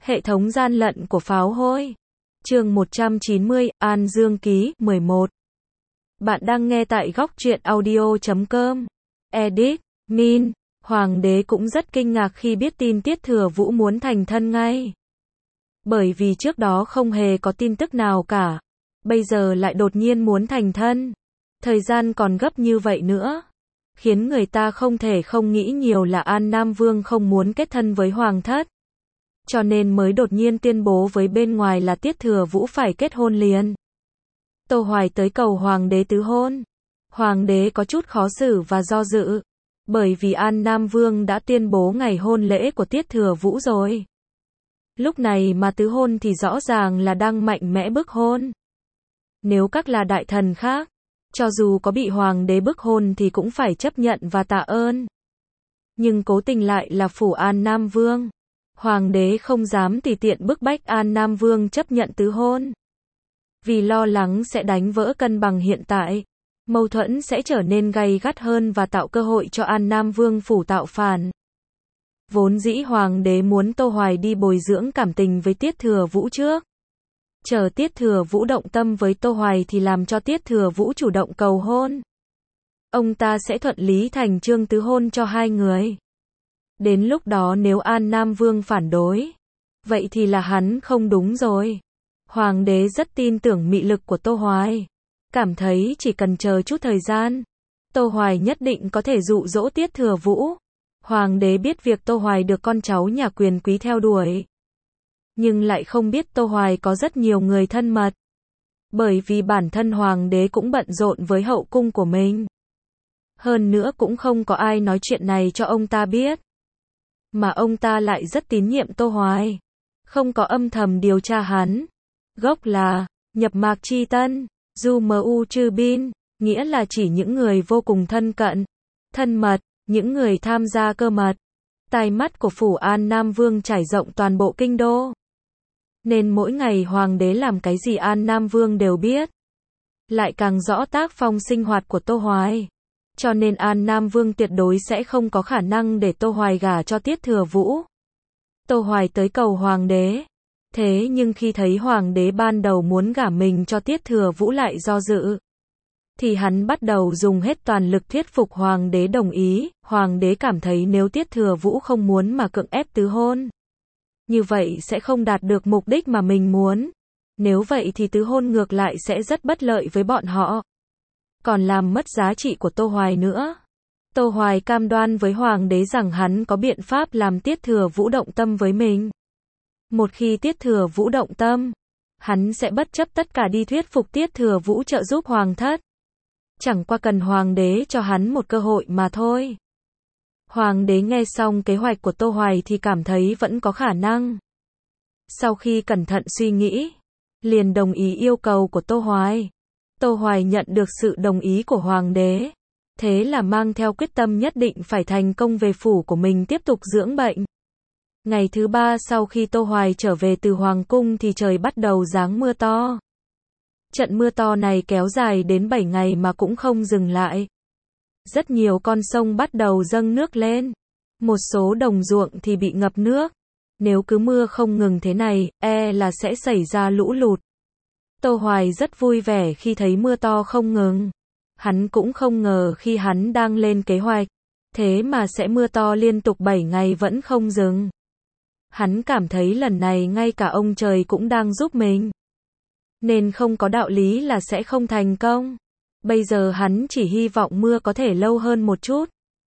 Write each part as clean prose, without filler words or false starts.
Hệ thống gian lận của pháo hôi. Chương 190, An Dương Ký, 11. Bạn đang nghe tại góc truyện audio.com. Edit, Min. Hoàng đế cũng rất kinh ngạc khi biết tin Tiết Thừa Vũ muốn thành thân ngay. Bởi vì trước đó không hề có tin tức nào cả. Bây giờ lại đột nhiên muốn thành thân. Thời gian còn gấp như vậy nữa. Khiến người ta không thể không nghĩ nhiều là An Nam Vương không muốn kết thân với Hoàng thất. Cho nên mới đột nhiên tuyên bố với bên ngoài là Tiết Thừa Vũ phải kết hôn liền. Tô Hoài tới cầu Hoàng đế tứ hôn. Hoàng đế có chút khó xử và do dự. Bởi vì An Nam Vương đã tuyên bố ngày hôn lễ của Tiết Thừa Vũ rồi. Lúc này mà tứ hôn thì rõ ràng là đang mạnh mẽ bức hôn. Nếu các là đại thần khác, cho dù có bị Hoàng đế bức hôn thì cũng phải chấp nhận và tạ ơn. Nhưng cố tình lại là phủ An Nam Vương. Hoàng đế không dám tùy tiện bức bách An Nam Vương chấp nhận tứ hôn. Vì lo lắng sẽ đánh vỡ cân bằng hiện tại. Mâu thuẫn sẽ trở nên gay gắt hơn và tạo cơ hội cho An Nam Vương phủ tạo phản. Vốn dĩ Hoàng đế muốn Tô Hoài đi bồi dưỡng cảm tình với Tiết Thừa Vũ trước. Chờ Tiết Thừa Vũ động tâm với Tô Hoài thì làm cho Tiết Thừa Vũ chủ động cầu hôn. Ông ta sẽ thuận lý thành chương tứ hôn cho hai người. Đến lúc đó nếu An Nam Vương phản đối, vậy thì là hắn không đúng rồi. Hoàng đế rất tin tưởng mị lực của Tô Hoài. Cảm thấy chỉ cần chờ chút thời gian, Tô Hoài nhất định có thể dụ dỗ Tiết Thừa Vũ. Hoàng đế biết việc Tô Hoài được con cháu nhà quyền quý theo đuổi. Nhưng lại không biết Tô Hoài có rất nhiều người thân mật. Bởi vì bản thân Hoàng đế cũng bận rộn với hậu cung của mình. Hơn nữa cũng không có ai nói chuyện này cho ông ta biết. Mà ông ta lại rất tín nhiệm Tô Hoài. Không có âm thầm điều tra hắn. Gốc là, nhập mạc chi tân, du mu chư bin, nghĩa là chỉ những người vô cùng thân cận, thân mật, những người tham gia cơ mật. Tai mắt của phủ An Nam Vương trải rộng toàn bộ kinh đô. Nên mỗi ngày Hoàng đế làm cái gì An Nam Vương đều biết. Lại càng rõ tác phong sinh hoạt của Tô Hoài. Cho nên An Nam Vương tuyệt đối sẽ không có khả năng để Tô Hoài gả cho Tiết Thừa Vũ. Tô Hoài tới cầu Hoàng đế. Thế nhưng khi thấy Hoàng đế ban đầu muốn gả mình cho Tiết Thừa Vũ lại do dự. Thì hắn bắt đầu dùng hết toàn lực thuyết phục Hoàng đế đồng ý. Hoàng đế cảm thấy nếu Tiết Thừa Vũ không muốn mà cưỡng ép tứ hôn, như vậy sẽ không đạt được mục đích mà mình muốn. Nếu vậy thì tứ hôn ngược lại sẽ rất bất lợi với bọn họ. Còn làm mất giá trị của Tô Hoài nữa. Tô Hoài cam đoan với Hoàng đế rằng hắn có biện pháp làm Tiết Thừa Vũ động tâm với mình. Một khi Tiết Thừa Vũ động tâm, hắn sẽ bất chấp tất cả đi thuyết phục Tiết Thừa Vũ trợ giúp Hoàng thất. Chẳng qua cần Hoàng đế cho hắn một cơ hội mà thôi. Hoàng đế nghe xong kế hoạch của Tô Hoài thì cảm thấy vẫn có khả năng. Sau khi cẩn thận suy nghĩ, liền đồng ý yêu cầu của Tô Hoài. Tô Hoài nhận được sự đồng ý của Hoàng đế. Thế là mang theo quyết tâm nhất định phải thành công về phủ của mình tiếp tục dưỡng bệnh. Ngày thứ 3 sau khi Tô Hoài trở về từ Hoàng cung thì trời bắt đầu giáng mưa to. Trận mưa to này kéo dài đến 7 ngày mà cũng không dừng lại. Rất nhiều con sông bắt đầu dâng nước lên. Một số đồng ruộng thì bị ngập nước. Nếu cứ mưa không ngừng thế này, là sẽ xảy ra lũ lụt. Tô Hoài rất vui vẻ khi thấy mưa to không ngừng. Hắn cũng không ngờ khi hắn đang lên kế hoạch, thế mà sẽ mưa to liên tục 7 ngày vẫn không dừng. Hắn cảm thấy lần này ngay cả ông trời cũng đang giúp mình. Nên không có đạo lý là sẽ không thành công. Bây giờ hắn chỉ hy vọng mưa có thể lâu hơn một chút.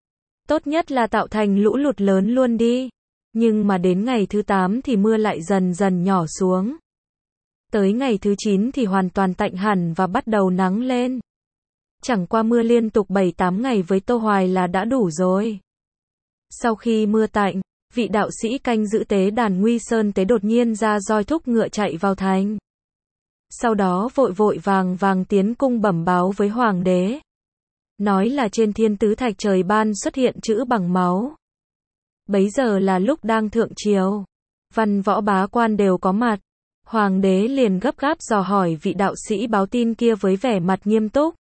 Tốt nhất là tạo thành lũ lụt lớn luôn đi. Nhưng mà đến ngày thứ 8 thì mưa lại dần dần nhỏ xuống. Tới ngày thứ 9 thì hoàn toàn tạnh hẳn và bắt đầu nắng lên. Chẳng qua mưa liên tục 7-8 ngày với Tô Hoài là đã đủ rồi. Sau khi mưa tạnh, vị đạo sĩ canh giữ tế đàn Nguy Sơn Tế đột nhiên ra roi thúc ngựa chạy vào thành. Sau đó vội vội vàng vàng tiến cung bẩm báo với Hoàng đế. Nói là trên thiên tứ thạch trời ban xuất hiện chữ bằng máu. Bấy giờ là lúc đang thượng triều. Văn võ bá quan đều có mặt. Hoàng đế liền gấp gáp dò hỏi vị đạo sĩ báo tin kia với vẻ mặt nghiêm túc.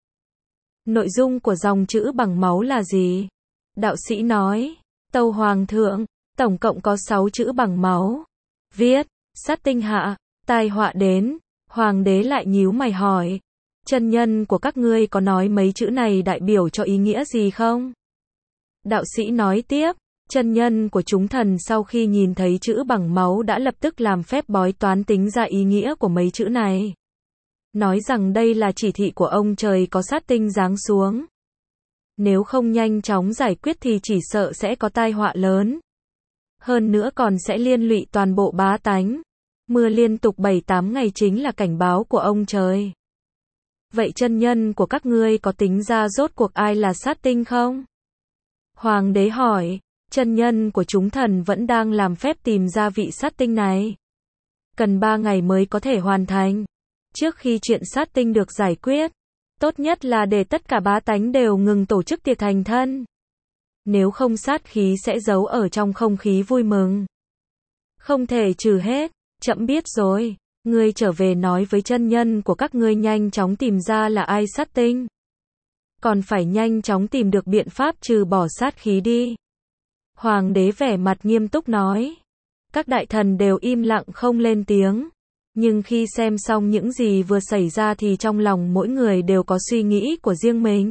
Nội dung của dòng chữ bằng máu là gì? Đạo sĩ nói, tâu Hoàng thượng, tổng cộng có 6 chữ bằng máu. Viết, sát tinh hạ, tai họa đến. Hoàng đế lại nhíu mày hỏi, chân nhân của các ngươi có nói mấy chữ này đại biểu cho ý nghĩa gì không? Đạo sĩ nói tiếp, chân nhân của chúng thần sau khi nhìn thấy chữ bằng máu đã lập tức làm phép bói toán tính ra ý nghĩa của mấy chữ này. Nói rằng đây là chỉ thị của ông trời có sát tinh giáng xuống. Nếu không nhanh chóng giải quyết thì chỉ sợ sẽ có tai họa lớn. Hơn nữa còn sẽ liên lụy toàn bộ bá tánh. Mưa liên tục 7-8 ngày chính là cảnh báo của ông trời. Vậy chân nhân của các ngươi có tính ra rốt cuộc ai là sát tinh không? Hoàng đế hỏi, chân nhân của chúng thần vẫn đang làm phép tìm ra vị sát tinh này. Cần 3 ngày mới có thể hoàn thành. Trước khi chuyện sát tinh được giải quyết, tốt nhất là để tất cả bá tánh đều ngừng tổ chức tiệc thành thân. Nếu không sát khí sẽ giấu ở trong không khí vui mừng. Không thể trừ hết, trẫm biết rồi, ngươi trở về nói với chân nhân của các ngươi nhanh chóng tìm ra là ai sát tinh. Còn phải nhanh chóng tìm được biện pháp trừ bỏ sát khí đi. Hoàng đế vẻ mặt nghiêm túc nói. Các đại thần đều im lặng không lên tiếng. Nhưng khi xem xong những gì vừa xảy ra thì trong lòng mỗi người đều có suy nghĩ của riêng mình.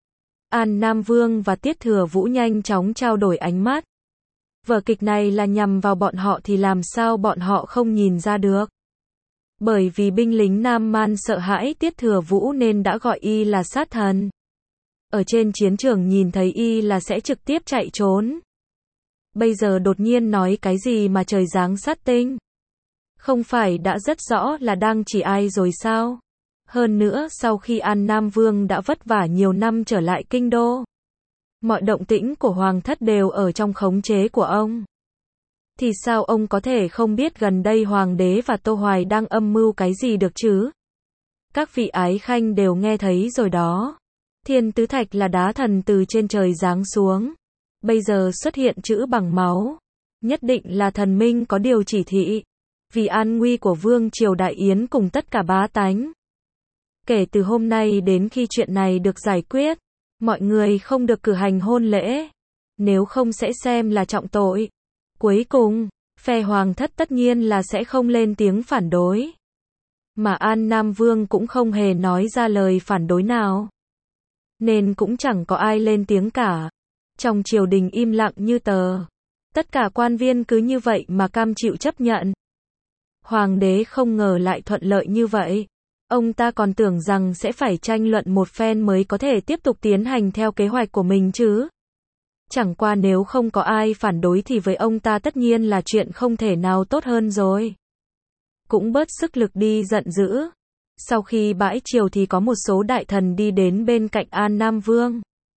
An Nam Vương và Tiết Thừa Vũ nhanh chóng trao đổi ánh mắt. Vở kịch này là nhằm vào bọn họ thì làm sao bọn họ không nhìn ra được. Bởi vì binh lính Nam Man sợ hãi Tiết Thừa Vũ nên đã gọi y là sát thần. Ở trên chiến trường nhìn thấy y là sẽ trực tiếp chạy trốn. Bây giờ đột nhiên nói cái gì mà trời giáng sát tinh. Không phải đã rất rõ là đang chỉ ai rồi sao? Hơn nữa sau khi An Nam Vương đã vất vả nhiều năm trở lại kinh đô. Mọi động tĩnh của Hoàng thất đều ở trong khống chế của ông. Thì sao ông có thể không biết gần đây Hoàng đế và Tô Hoài đang âm mưu cái gì được chứ? Các vị ái khanh đều nghe thấy rồi đó. Thiên Tứ Thạch là đá thần từ trên trời giáng xuống. Bây giờ xuất hiện chữ bằng máu. Nhất định là thần minh có điều chỉ thị. Vì an nguy của Vương Triều Đại Yến cùng tất cả bá tánh. Kể từ hôm nay đến khi chuyện này được giải quyết, mọi người không được cử hành hôn lễ. Nếu không sẽ xem là trọng tội. Cuối cùng, phe Hoàng thất tất nhiên là sẽ không lên tiếng phản đối. Mà An Nam Vương cũng không hề nói ra lời phản đối nào. Nên cũng chẳng có ai lên tiếng cả. Trong triều đình im lặng như tờ. Tất cả quan viên cứ như vậy mà cam chịu chấp nhận. Hoàng đế không ngờ lại thuận lợi như vậy. Ông ta còn tưởng rằng sẽ phải tranh luận một phen mới có thể tiếp tục tiến hành theo kế hoạch của mình chứ. Chẳng qua nếu không có ai phản đối thì với ông ta tất nhiên là chuyện không thể nào tốt hơn rồi. Cũng bớt sức lực đi giận dữ. Sau khi bãi triều thì có một số đại thần đi đến bên cạnh An Nam Vương.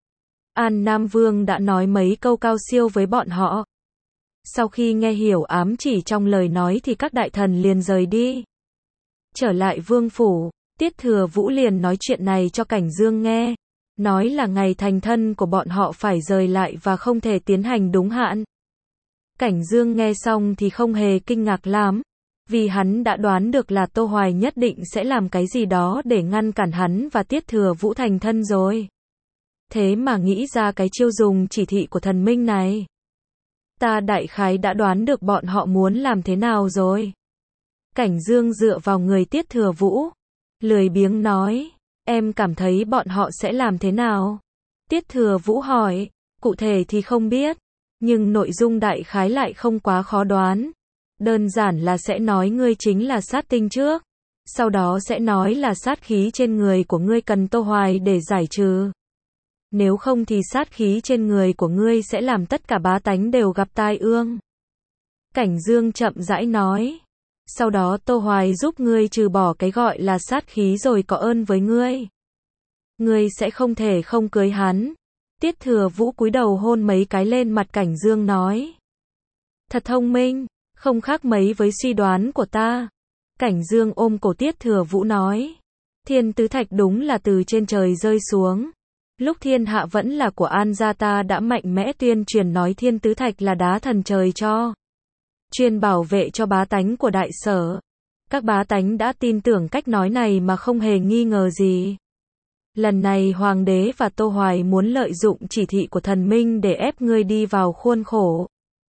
An Nam Vương đã nói mấy câu cao siêu với bọn họ. Sau khi nghe hiểu ám chỉ trong lời nói thì các đại thần liền rời đi. Trở lại vương phủ, Tiết Thừa Vũ liền nói chuyện này cho Cảnh Dương nghe. Nói là ngày thành thân của bọn họ phải rời lại và không thể tiến hành đúng hạn. Cảnh Dương nghe xong thì không hề kinh ngạc lắm. Vì hắn đã đoán được là Tô Hoài nhất định sẽ làm cái gì đó để ngăn cản hắn và Tiết Thừa Vũ thành thân rồi. Thế mà nghĩ ra cái chiêu dùng chỉ thị của thần minh này. Ta đại khái đã đoán được bọn họ muốn làm thế nào rồi. Cảnh Dương dựa vào người Tiết Thừa Vũ. Lười biếng nói, em cảm thấy bọn họ sẽ làm thế nào? Tiết Thừa Vũ hỏi, cụ thể thì không biết. Nhưng nội dung đại khái lại không quá khó đoán. Đơn giản là sẽ nói ngươi chính là sát tinh trước. Sau đó sẽ nói là sát khí trên người của ngươi cần Tô Hoài để giải trừ. Nếu không thì sát khí trên người của ngươi sẽ làm tất cả bá tánh đều gặp tai ương. Cảnh Dương chậm rãi nói. Sau đó Tô Hoài giúp ngươi trừ bỏ cái gọi là sát khí rồi có ơn với ngươi. Ngươi sẽ không thể không cưới hắn. Tiết Thừa Vũ cúi đầu hôn mấy cái lên mặt Cảnh Dương nói. Thật thông minh, không khác mấy với suy đoán của ta. Cảnh Dương ôm cổ Tiết Thừa Vũ nói. Thiên Tứ Thạch đúng là từ trên trời rơi xuống. Lúc thiên hạ vẫn là của An gia ta đã mạnh mẽ tuyên truyền nói Thiên Tứ Thạch là đá thần trời cho. Chuyên bảo vệ cho bá tánh của đại sở. Các bá tánh đã tin tưởng cách nói này mà không hề nghi ngờ gì. Lần này Hoàng đế và Tô Hoài muốn lợi dụng chỉ thị của thần minh để ép ngươi đi vào khuôn khổ.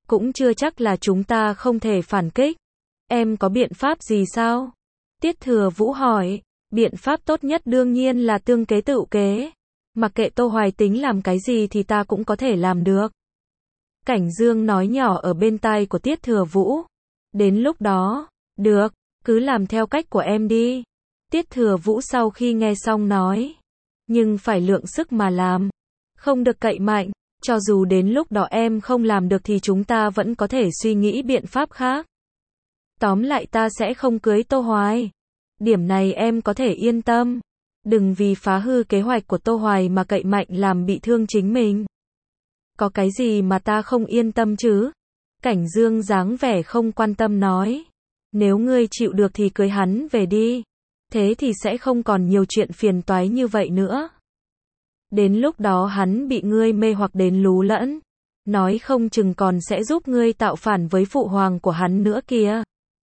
cũng chưa chắc là chúng ta không thể phản kích. Em có biện pháp gì sao? Tiết Thừa Vũ hỏi. Biện pháp tốt nhất đương nhiên là tương kế tựu kế. Mặc kệ Tô Hoài tính làm cái gì thì ta cũng có thể làm được. Cảnh Dương nói nhỏ ở bên tai của Tiết Thừa Vũ. Đến lúc đó, được, cứ làm theo cách của em đi. Tiết Thừa Vũ sau khi nghe xong nói. Nhưng phải lượng sức mà làm. Không được cậy mạnh. Cho dù đến lúc đó em không làm được thì chúng ta vẫn có thể suy nghĩ biện pháp khác. Tóm lại ta sẽ không cưới Tô Hoài. Điểm này em có thể yên tâm. Đừng vì phá hư kế hoạch của Tô Hoài mà cậy mạnh làm bị thương chính mình. Có cái gì mà ta không yên tâm chứ? Cảnh Dương dáng vẻ không quan tâm nói. Nếu ngươi chịu được thì cưới hắn về đi. Thế thì sẽ không còn nhiều chuyện phiền toái như vậy nữa. Đến lúc đó hắn bị ngươi mê hoặc đến lú lẫn. Nói không chừng còn sẽ giúp ngươi tạo phản với phụ hoàng của hắn nữa kìa.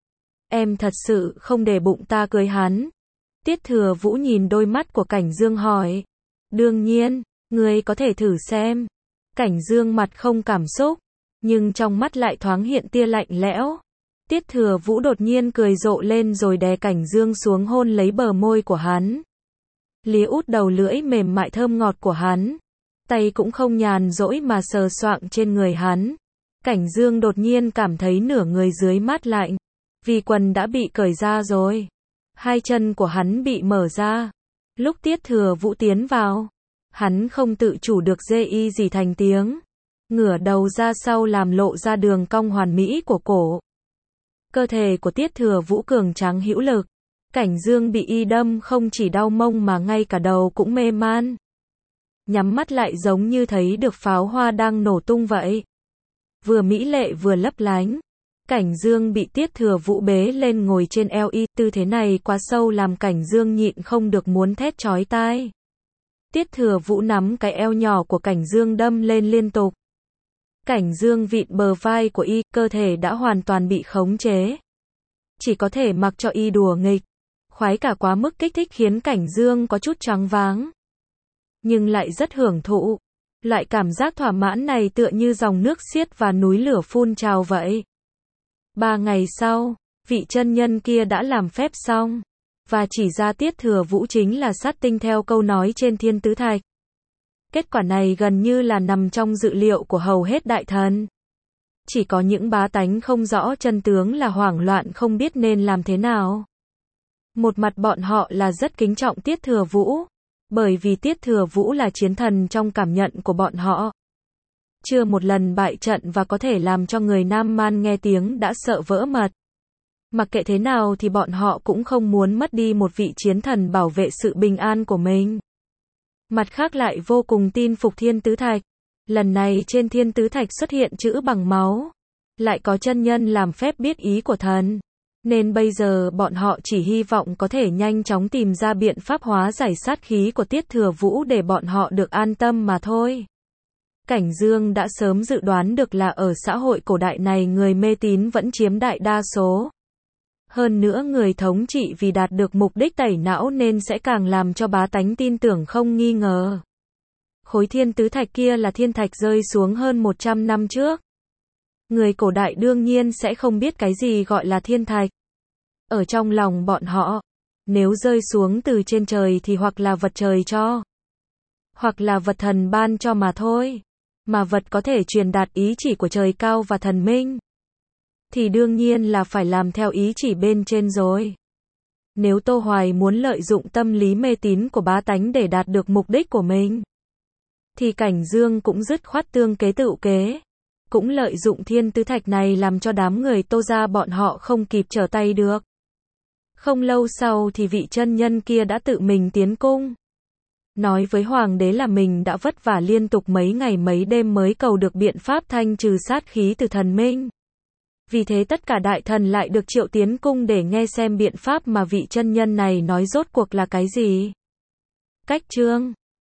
Em thật sự không để bụng ta cưới hắn. Tiết Thừa Vũ nhìn đôi mắt của Cảnh Dương hỏi. Đương nhiên, ngươi có thể thử xem. Cảnh Dương mặt không cảm xúc, nhưng trong mắt lại thoáng hiện tia lạnh lẽo. Tiết Thừa Vũ đột nhiên cười rộ lên rồi đè Cảnh Dương xuống hôn lấy bờ môi của hắn. Lía út đầu lưỡi mềm mại thơm ngọt của hắn. Tay cũng không nhàn rỗi mà sờ soạng trên người hắn. Cảnh Dương đột nhiên cảm thấy nửa người dưới mát lạnh. Vì quần đã bị cởi ra rồi. Hai chân của hắn bị mở ra. Lúc Tiết Thừa Vũ tiến vào, hắn không tự chủ được dê y gì thành tiếng. Ngửa đầu ra sau làm lộ ra đường cong hoàn mỹ của cổ. Cơ thể của Tiết Thừa Vũ cường tráng hữu lực. Cảnh Dương bị y đâm không chỉ đau mông mà ngay cả đầu cũng mê man. Nhắm mắt lại giống như thấy được pháo hoa đang nổ tung vậy. Vừa mỹ lệ vừa lấp lánh. Cảnh Dương bị Tiết Thừa Vũ bế lên ngồi trên eo y, tư thế này quá sâu làm Cảnh Dương nhịn không được muốn thét chói tai. Tiết Thừa Vũ nắm cái eo nhỏ của Cảnh Dương đâm lên liên tục. Cảnh Dương vịn bờ vai của y, cơ thể đã hoàn toàn bị khống chế. Chỉ có thể mặc cho y đùa nghịch. Khoái cả quá mức kích thích khiến Cảnh Dương có chút choáng váng. Nhưng lại rất hưởng thụ. Loại cảm giác thỏa mãn này tựa như dòng nước xiết và núi lửa phun trào vậy. 3 ngày sau, vị chân nhân kia đã làm phép xong. Và chỉ ra Tiết Thừa Vũ chính là sát tinh theo câu nói trên Thiên Tứ Thạch. Kết quả này gần như là nằm trong dự liệu của hầu hết đại thần. Chỉ có những bá tánh không rõ chân tướng là hoảng loạn không biết nên làm thế nào. Một mặt bọn họ là rất kính trọng Tiết Thừa Vũ. Bởi vì Tiết Thừa Vũ là chiến thần trong cảm nhận của bọn họ. Chưa một lần bại trận và có thể làm cho người Nam Man nghe tiếng đã sợ vỡ mật. Mặc kệ thế nào thì bọn họ cũng không muốn mất đi một vị chiến thần bảo vệ sự bình an của mình. Mặt khác lại vô cùng tin phục Thiên Tứ Thạch. Lần này trên Thiên Tứ Thạch xuất hiện chữ bằng máu. Lại có chân nhân làm phép biết ý của thần. Nên bây giờ bọn họ chỉ hy vọng có thể nhanh chóng tìm ra biện pháp hóa giải sát khí của Tiết Thừa Vũ để bọn họ được an tâm mà thôi. Cảnh Dương đã sớm dự đoán được là ở xã hội cổ đại này người mê tín vẫn chiếm đại đa số. Hơn nữa người thống trị vì đạt được mục đích tẩy não nên sẽ càng làm cho bá tánh tin tưởng không nghi ngờ. Khối Thiên Tứ Thạch kia là thiên thạch rơi xuống hơn 100 năm trước. Người cổ đại đương nhiên sẽ không biết cái gì gọi là thiên thạch. Ở trong lòng bọn họ, nếu rơi xuống từ trên trời thì hoặc là vật trời cho, hoặc là vật thần ban cho mà thôi. Mà vật có thể truyền đạt ý chỉ của trời cao và thần minh, thì đương nhiên là phải làm theo ý chỉ bên trên rồi. Nếu Tô Hoài muốn lợi dụng tâm lý mê tín của bá tánh để đạt được mục đích của mình, thì Cảnh Dương cũng dứt khoát tương kế tựu kế. Cũng lợi dụng Thiên Tứ Thạch này làm cho đám người Tô gia bọn họ không kịp trở tay được. Không lâu sau thì vị chân nhân kia đã tự mình tiến cung. Nói với hoàng đế là mình đã vất vả liên tục mấy ngày mấy đêm mới cầu được biện pháp thanh trừ sát khí từ thần minh. Vì thế tất cả đại thần lại được triệu tiến cung để nghe xem biện pháp mà vị chân nhân này nói rốt cuộc là cái gì. Cách chương